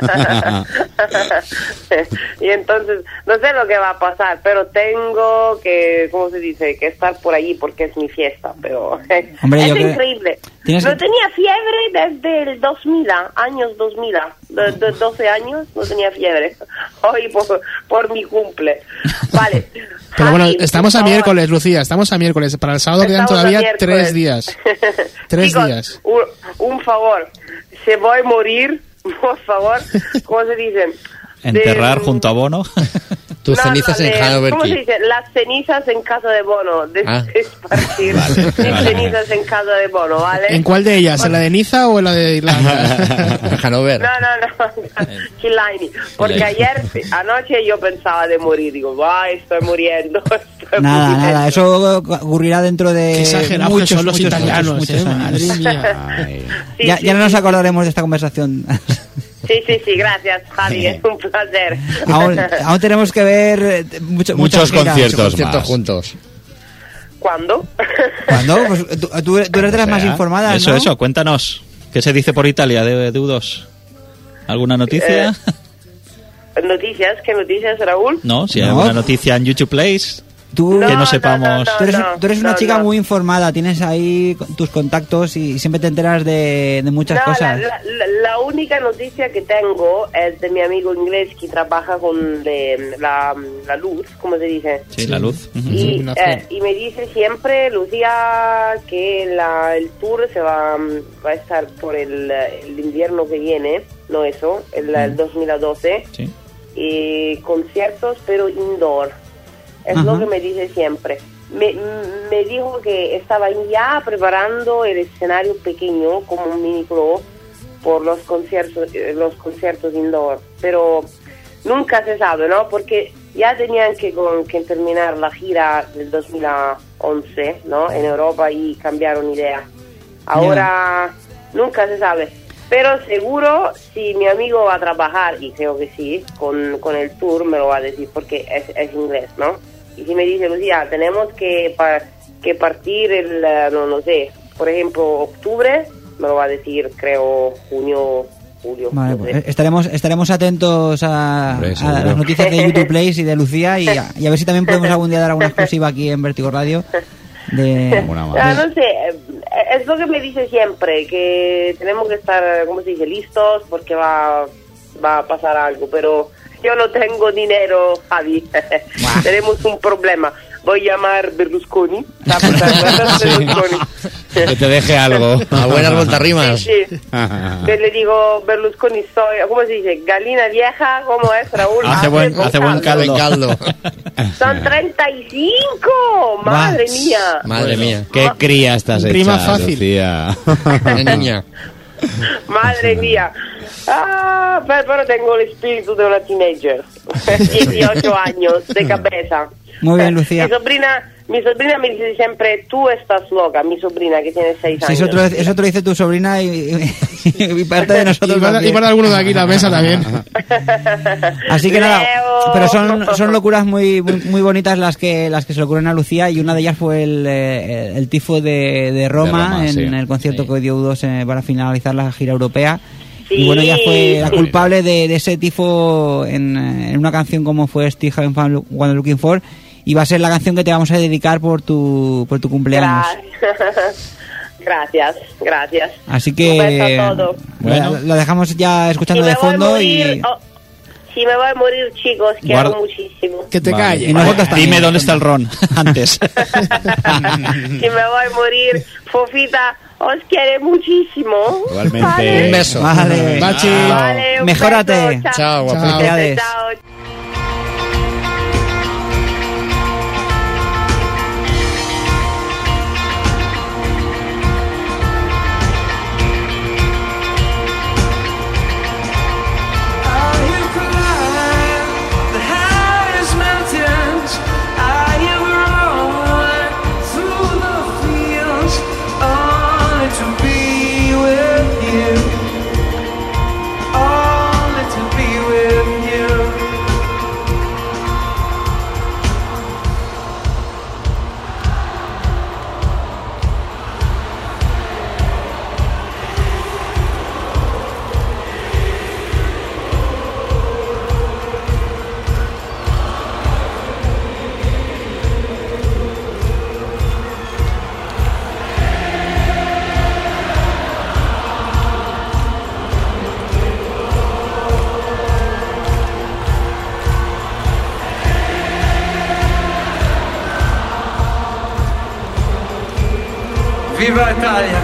Y entonces, no sé lo que va a pasar, pero tengo que, ¿cómo se dice? Que estar por allí porque es mi fiesta, pero Hombre, es increíble. No tenía fiebre desde el 2000, años 2000, de 12 años no tenía fiebre. Hoy por mi cumple. Vale. Pero bueno, estamos a miércoles, Lucía, estamos a miércoles. Para el sábado quedan todavía 3 días. 3 Chicos, días. Un favor, se voy a morir, por favor, ¿cómo se dice? Enterrar junto a Bono. Tus cenizas en Hanover. ¿Cómo se dice? Las cenizas en casa de Bono. Despartir mis cenizas en casa de Bono, ¿vale? ¿En cuál de ellas? ¿En la de Niza o en la de Irlanda? Hanover. No. Killiney. Porque anoche yo pensaba de morir. Digo, estoy muriendo. Nada. Eso ocurrirá dentro de exagerados que son los italianos, muchos años. Madre mía. Ya no nos acordaremos de esta conversación. Sí, gracias, Javi, es un placer. Aún tenemos que ver muchos conciertos más juntos. ¿Cuándo? Pues tú eres de las más informadas, ¿no? Eso, cuéntanos. ¿Qué se dice por Italia de U2? ¿Alguna noticia? ¿Noticias? ¿Qué noticias, Raúl? No, si hay alguna noticia en YouTube Place... que no sepamos. Tú eres una chica muy informada, tienes ahí tus contactos y siempre te enteras de muchas cosas. La única noticia que tengo es de mi amigo inglés que trabaja con la luz, ¿cómo se dice? Sí, la luz. Y me dice siempre, Lucía, que el tour se va a estar por el invierno que viene, no eso, el 2012, sí. Y conciertos pero indoor. Es lo que me dice siempre. Me dijo que estaban ya preparando el escenario pequeño como un mini club por los conciertos indoor. Pero nunca se sabe, ¿no? Porque ya tenían que terminar la gira del 2011, ¿no? En Europa y cambiaron idea. Ahora nunca se sabe. Pero seguro, si mi amigo va a trabajar, y creo que sí, con el tour me lo va a decir porque es inglés, ¿no? Y si me dice, Lucía, tenemos que partir no sé, por ejemplo, octubre, me lo va a decir, creo, junio, julio. Vale, no sé. pues estaremos atentos a las noticias de YouTube Place y de Lucía y a ver si también podemos algún día dar alguna exclusiva aquí en Vértigo Radio. No sé, es lo que me dice siempre, que tenemos que estar, ¿cómo se dice?, listos porque va a pasar algo, pero yo no tengo dinero, Javi. Tenemos un problema. Voy a llamar Berlusconi. Berlusconi. Que te deje algo. A buenas voltarrimas. Sí. Le digo, Berlusconi, ¿cómo se dice? Galina vieja, ¿cómo es, Raúl? Hace buen caldo. Son 35. Madre mía. Madre mía. Qué cría estás hecha, Prima fácil. Lucía. Niña. Madre mía. Pero tengo el espíritu de una teenager. 18 años de cabeza. Muy bien, Lucía. Mi sobrina me dice siempre, tú estás loca, mi sobrina que tiene 6 años. Sí, eso te lo dice tu sobrina y parte de nosotros y para algunos de aquí la mesa también. Así que nada, pero son locuras muy bonitas las que se le ocurren a Lucía, y una de ellas fue el tifo de Roma en el concierto que dio U2 para finalizar la gira europea. Sí. Y bueno, ella fue la culpable de ese tifo en una canción como fue Still Having Fun What I'm Looking For, y va a ser la canción que te vamos a dedicar por tu cumpleaños. Gracias. Así que un beso a todos. Bueno, la dejamos ya escuchando de fondo y... Si me voy a morir, chicos, quiero muchísimo. Que te calles. Dime dónde está el ron antes. Si me voy a morir, Fofita, os quiere muchísimo. Igualmente. Vale. Un beso. Vale. Vale, un mejórate. beso. Chao, guapo. Felicidades. Chao. Viva Italia!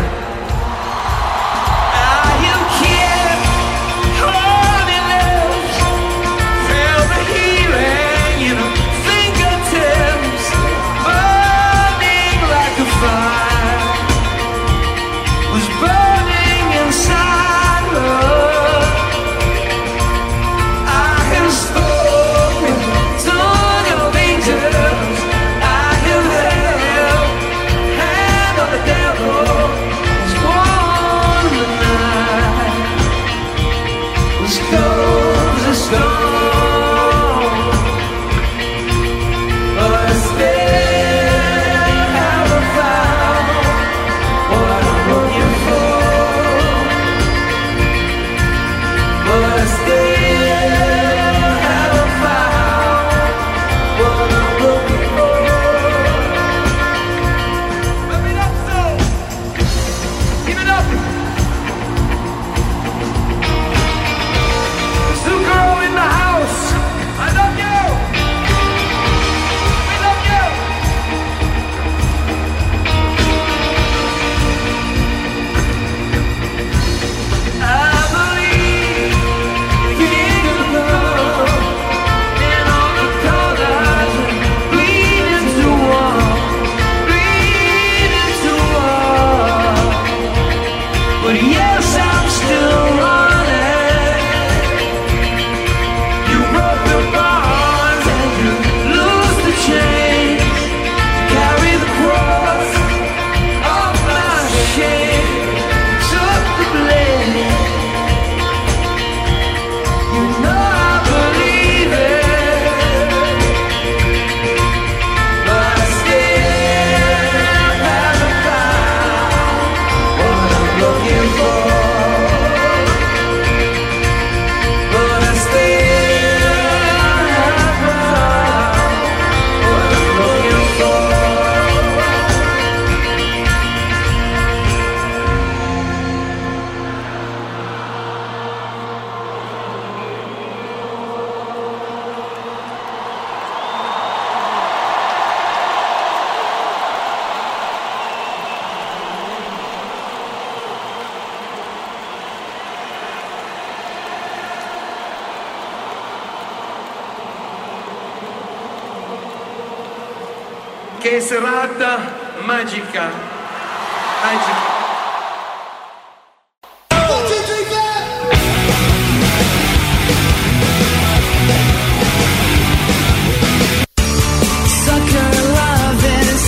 Che serata magica. Sucker love is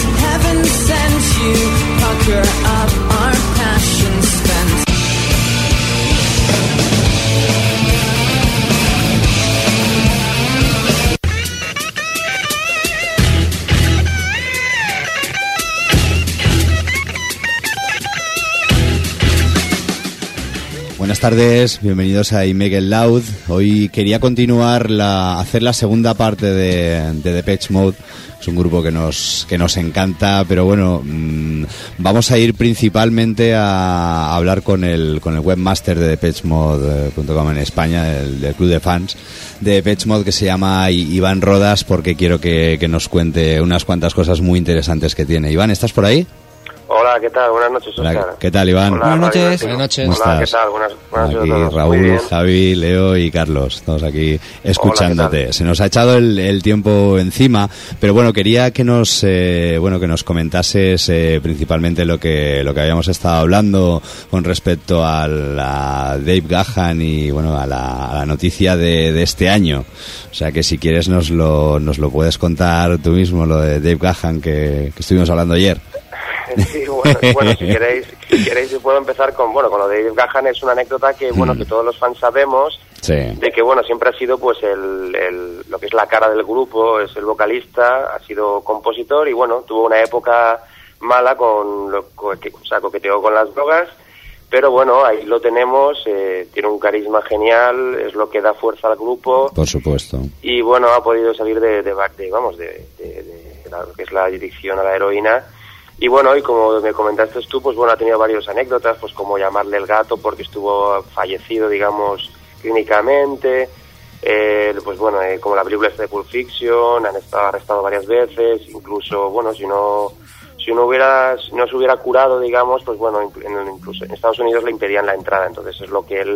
Buenas tardes, bienvenidos a I Make It Loud. Hoy quería continuar hacer la segunda parte de Depeche Mode. Es un grupo que nos encanta, pero bueno, vamos a ir principalmente a hablar con el webmaster de DepecheMode.com en España, del club de fans de Depeche Mode, que se llama Iván Rodas, porque quiero que nos cuente unas cuantas cosas muy interesantes que tiene. Iván, ¿estás por ahí? Hola, ¿qué tal? Buenas noches, Óscar. Hola, ¿qué tal, Iván? Hola, buenas noches. ¿Cómo Hola, estás? ¿qué tal? Buenas noches aquí a todos. Raúl, Javi, Leo y Carlos, estamos aquí escuchándote. Hola, se nos ha echado el tiempo encima, pero bueno, quería que nos comentases principalmente lo que habíamos estado hablando con respecto a Dave Gahan y bueno, a la noticia de este año. O sea que si quieres nos lo puedes contar tú mismo, lo de Dave Gahan que estuvimos hablando ayer. Sí, bueno, si queréis yo puedo empezar con lo de Dave Gahan. Es una anécdota que que todos los fans sabemos, sí, de que siempre ha sido pues lo que es la cara del grupo, es el vocalista, ha sido compositor y tuvo una época mala coqueteó con las drogas, pero ahí lo tenemos, tiene un carisma genial, es lo que da fuerza al grupo, por supuesto, y ha podido salir de lo que es la adicción a la heroína. Y y como me comentaste tú, ha tenido varias anécdotas, como llamarle el gato porque estuvo fallecido, digamos, clínicamente, como la película de Pulp Fiction, han estado arrestados varias veces, incluso, si no se hubiera curado, digamos, incluso en Estados Unidos le impedían la entrada, entonces es lo que él,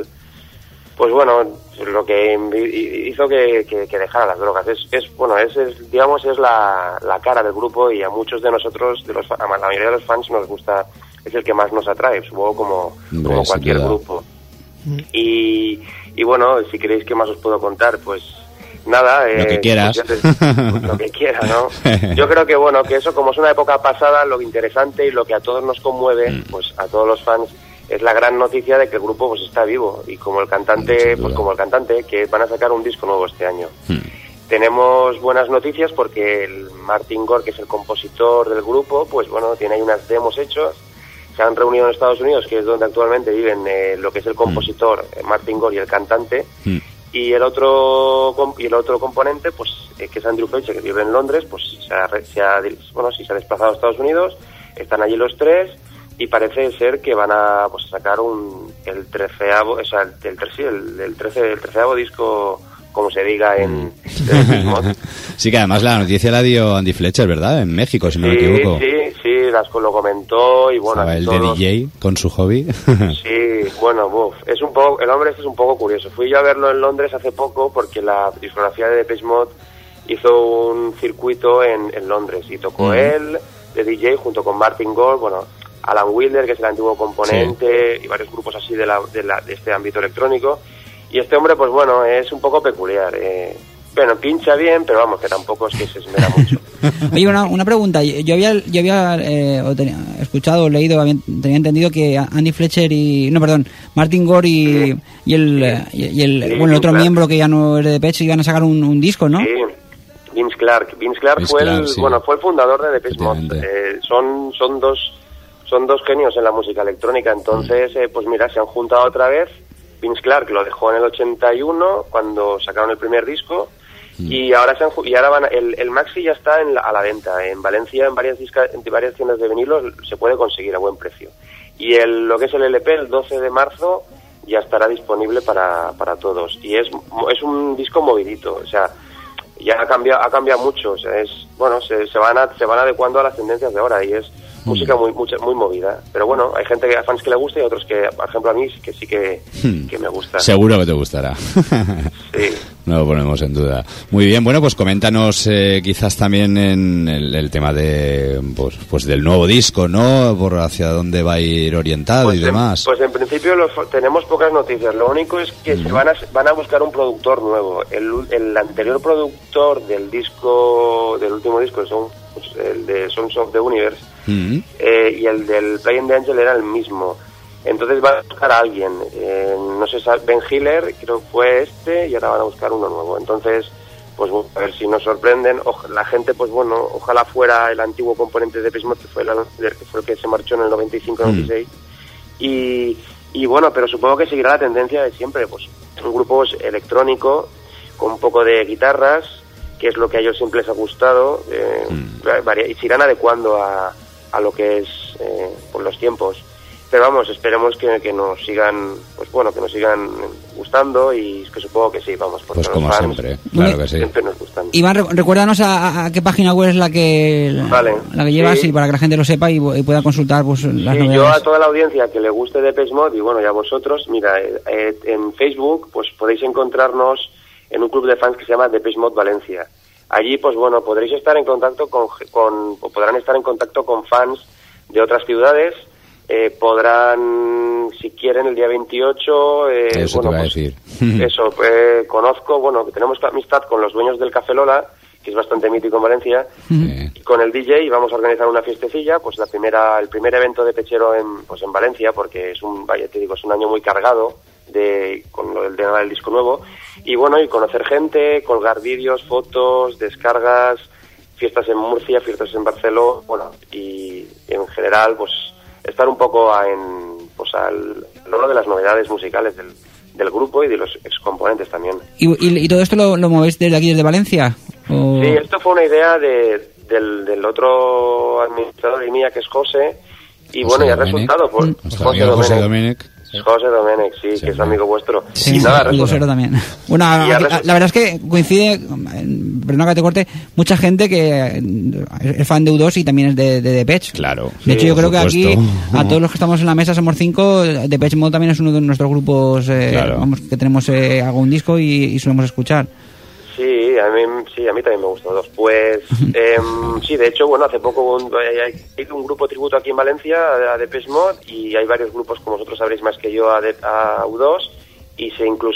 lo que hizo que dejara las drogas. Es la cara del grupo, y a muchos de nosotros, a la mayoría de los fans nos gusta, es el que más nos atrae, supongo como cualquier grupo. Y si queréis, ¿qué más os puedo contar? Pues nada, lo que quieras. Lo que quiera, ¿no? Yo creo que eso, como es una época pasada, lo interesante y lo que a todos nos conmueve, a todos los fans, es la gran noticia de que el grupo está vivo, y como el cantante, que van a sacar un disco nuevo este año. Tenemos buenas noticias porque el Martin Gore, que es el compositor del grupo, tiene ahí unas demos hechos. Se han reunido en Estados Unidos, que es donde actualmente viven lo que es el compositor, Martin Gore, y el cantante. Y el otro componente, que es Andrew Fletcher, que vive en Londres, se ha desplazado a Estados Unidos. Están allí los tres. Y parece ser que van a sacar el 13º disco, como se diga en Sí, que además la noticia la dio Andy Fletcher, ¿verdad? En México, si no me equivoco. Sí, lo comentó, y el de DJ con su hobby. Sí, es un poco, el hombre es un poco curioso. Fui yo a verlo en Londres hace poco porque la discografía de Depeche Mode hizo un circuito en Londres y tocó él de DJ junto con Martin Gore, Alan Wilder, que es el antiguo componente, y varios grupos así de este ámbito electrónico. Y este hombre, es un poco peculiar. Pincha bien, pero que tampoco es que se esmera mucho. Oye, una pregunta. Yo había escuchado, leído, tenía entendido que Andy Fletcher Martin Gore y el otro miembro que ya no es de Depeche iban a sacar un disco, ¿no? Sí. Vince Clarke fue el fundador de Depeche Mode. Son dos genios en la música electrónica, entonces, se han juntado otra vez. Vince Clarke lo dejó en el 81, cuando sacaron el primer disco, y ahora el maxi ya está a la venta. En Valencia, en varias tiendas de vinilo, se puede conseguir a buen precio. Y lo que es el LP, el 12 de marzo, ya estará disponible para todos. Y es un disco movidito, ya ha cambiado mucho, se van adecuando a las tendencias de ahora, y es música muy movida, pero hay fans que le gusta, y otros que, por ejemplo, a mí que sí que me gusta. Seguro que te gustará. Sí. No lo ponemos en duda. Muy bien, pues coméntanos quizás también en el tema de del nuevo disco, ¿no? Por hacia dónde va a ir orientado y demás. En principio tenemos pocas noticias. Lo único es que van a buscar un productor nuevo. El anterior productor del último disco, el de Songs of the Universe, y el del Playing the Angel era el mismo. Entonces van a buscar a alguien, no sé, Ben Hiller creo que fue y ahora van a buscar uno nuevo. Entonces, a ver si nos sorprenden. La gente, ojalá fuera el antiguo componente de Depeche Mode, que fue el que se marchó en el 95-96, y Y bueno, pero supongo que seguirá la tendencia de siempre, pues un grupo electrónico con un poco de guitarras, que es lo que a ellos siempre les ha gustado, y se irán adecuando a lo que es por los tiempos. Pero vamos, esperemos que nos sigan, pues bueno, que nos sigan gustando, y que supongo que sí, vamos, porque pues como los fans siempre, claro que sí. Siempre nos gustan. Iván, recuérdanos a qué página web es la que llevas, sí. Y para que la gente lo sepa y pueda consultar pues las novedades. Yo a toda la audiencia que le guste Depeche Mode, y bueno, y a vosotros, mira, en Facebook pues podéis encontrarnos en un club de fans que se llama Depeche Mode Valencia. Allí, pues bueno, podréis estar en contacto o podrán estar en contacto con fans de otras ciudades. Podrán, si quieren, el día 28... eso bueno, te iba a pues, decir. Eso, conozco, bueno, tenemos amistad con los dueños del Café Lola, que es bastante mítico en Valencia, y con el DJ, y vamos a organizar una fiestecilla, pues el primer evento de Pechero en Valencia, porque es un año muy cargado con lo del disco nuevo, y bueno, y conocer gente, colgar vídeos, fotos, descargas, fiestas en Murcia, fiestas en Barcelona, bueno, y en general, pues estar un poco al loro de las novedades musicales del grupo y de los excomponentes también. ¿Y todo esto lo movéis desde aquí, desde Valencia? ¿O? Sí, esto fue una idea del otro administrador y mía, que es José, y bueno, y ha resultado por José Domènech. José Domènech, sí, que es amigo vuestro. Sí, y nada, y José también. Bueno, la verdad es que coincide, perdona que te corte, mucha gente que es fan de U2 y también es de Depeche. Claro. De hecho, yo creo que aquí, a todos los que estamos en la mesa, somos 5, Depeche Mode también es uno de nuestros grupos, vamos, que tenemos algún disco y solemos escuchar. Sí, a mí también me gustan los. Pues, sí, de hecho, bueno, hace poco hay un grupo tributo aquí en Valencia a Depeche Mode, y hay varios grupos, como vosotros sabréis más que yo, a U2, y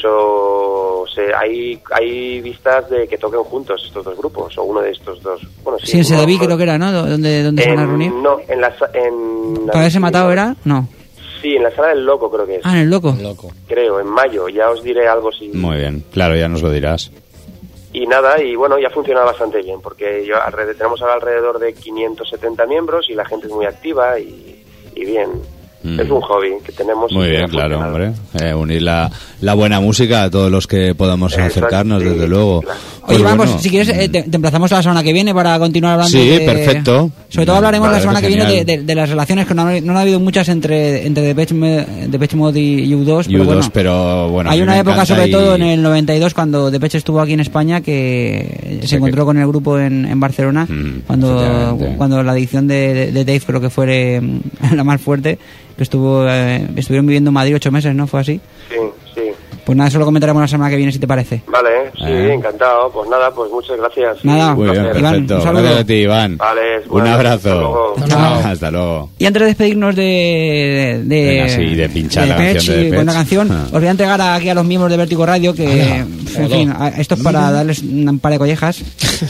hay vistas de que toquen juntos estos dos grupos, o uno de estos dos. Bueno, sí, en Sedaví creo que era, ¿no? ¿Dónde se van a reunir? No, ¿Para haberse matado era? No. Sí, en la Sala del Loco creo que es. Ah, en el Loco. Creo, en mayo, ya os diré algo si... Muy bien, claro, ya nos lo dirás. Y nada, y bueno, ya funciona bastante bien, porque tenemos ahora alrededor de 570 miembros y la gente es muy activa y bien. Es un hobby que tenemos. Muy bien, claro, hombre. Unir la buena música a todos los que podamos acercarnos, desde luego. Claro. Oye, pues vamos, si quieres, te emplazamos a la semana que viene para continuar hablando. Sí, perfecto. Sobre todo hablaremos la semana que viene de las relaciones, que no ha habido muchas entre Depeche Mode y U2, pero bueno, hay una época, sobre todo en el 92, cuando Depeche estuvo aquí en España, que se encontró con el grupo en Barcelona, cuando la edición de Dave creo que fue la más fuerte, que estuvieron viviendo en Madrid 8 meses, ¿no? ¿Fue así? Sí. Pues nada, eso lo comentaremos la semana que viene, si te parece. Vale, sí, encantado. Pues nada, pues muchas gracias. Nada, muy bien, Iván, perfecto. un saludo. Gracias a ti, Iván. Vale, un abrazo. Hasta luego. Y antes de despedirnos de pinchar la canción de Depeche, con la canción, os voy a entregar aquí a los miembros de Vértigo Radio, que en fin, esto es para darles un par de collejas.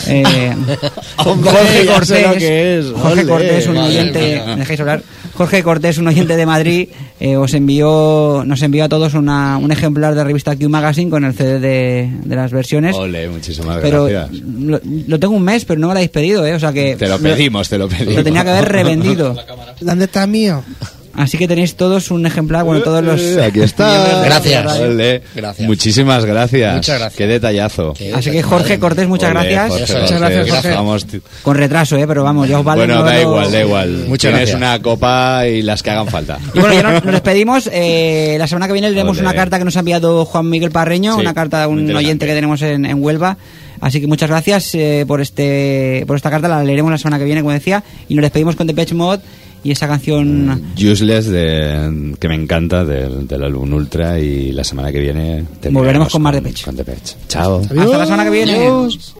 Jorge Cortés, un oyente, me dejáis hablar. Jorge Cortés, un oyente de Madrid, nos envió a todos un ejemplar de la revista Q Magazine con el CD de las versiones. Ole, muchísimas pero gracias. Lo tengo un mes, pero no me lo habéis pedido, o sea que... Te lo pedimos. Lo tenía que haber revendido. ¿Dónde está mío? Así que tenéis todos un ejemplar, bueno, todos los... Aquí está. Gracias. Ole. Gracias. Muchísimas gracias. Muchas gracias. Qué detallazo. Así que Jorge Cortés, muchas gracias. Muchas gracias, Jorge. Vamos. Con retraso, pero vamos, ya os vale. Bueno, da igual. Muchas Tienes gracias. una copa y las que hagan falta. Y bueno, ya nos despedimos. La semana que viene leeremos una carta que nos ha enviado Juan Miguel Parreño, una carta de un oyente que tenemos en Huelva. Así que muchas gracias por esta carta, la leeremos la semana que viene, como decía, y nos despedimos con Depeche Mode y esa canción Useless, que me encanta, del álbum Ultra, y la semana que viene volveremos con más Depeche. Chao. Hasta la semana que viene. Adiós.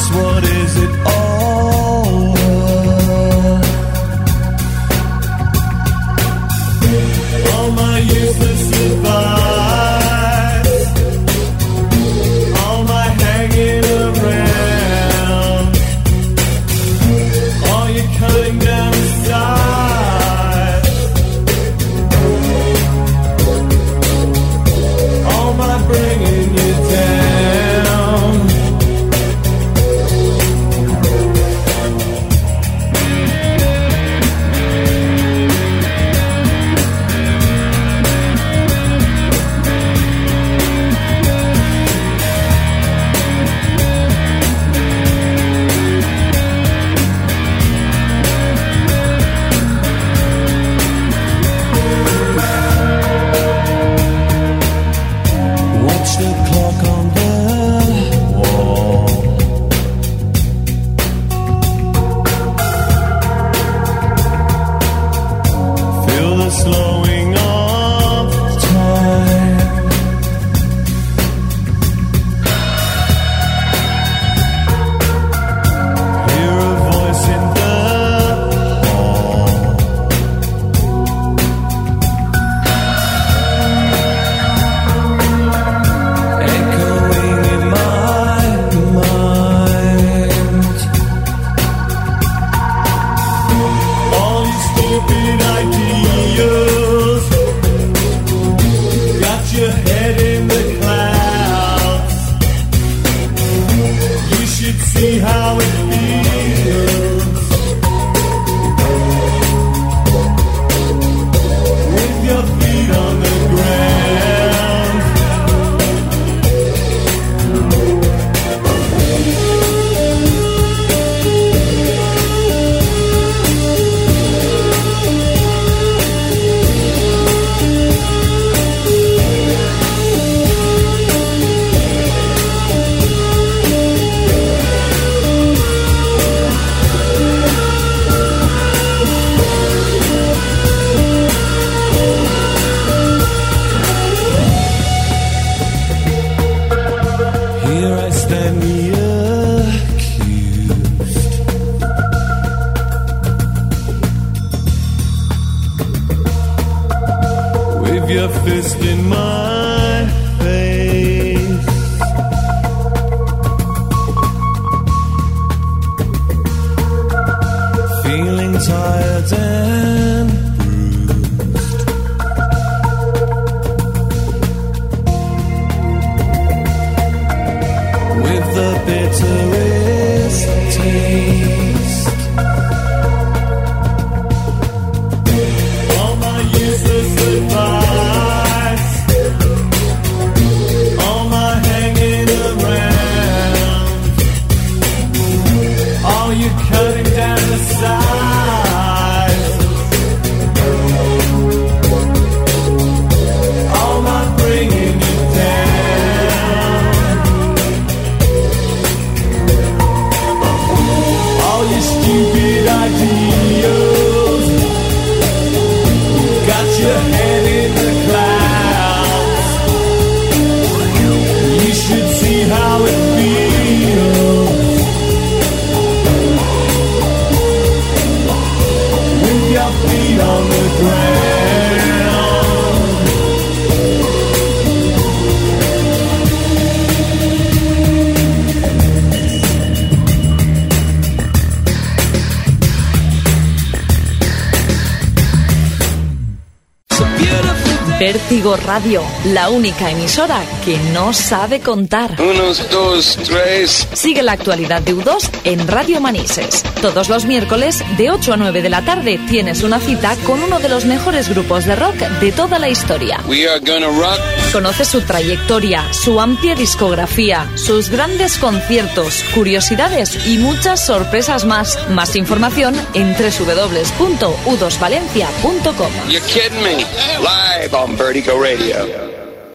what is it all worth? All my useless advice, all my hanging around, all you cutting down the side, all my bringing you down. Watch the clock on the wall. Feel the slowing of time. Hear a voice in the hall. Echoing in my mind. All these stupid ideas got your head in the clouds. You should see how it feels with your feet on the ground. Here I stand the accused. With your fist in my face. Feeling tired and bruised. With the bitterest taste. All my useless advice, all my hanging around, all you cutting down the sides, all my bringing you down. All your stupid ideas got your head in the clouds. You should see how it feels with your feet on the ground. Vértigo Radio, la única emisora que no sabe contar. 1, 2, 3. Sigue la actualidad de U2 en Radio Manises. Todos los miércoles, de 8 a 9 de la tarde, tienes una cita con uno de los mejores grupos de rock de toda la historia. We are gonna rock. Conoce su trayectoria, su amplia discografía, sus grandes conciertos, curiosidades y muchas sorpresas más. Más información en www.u2valencia.com. You're kidding me. Live on Vertigo Radio.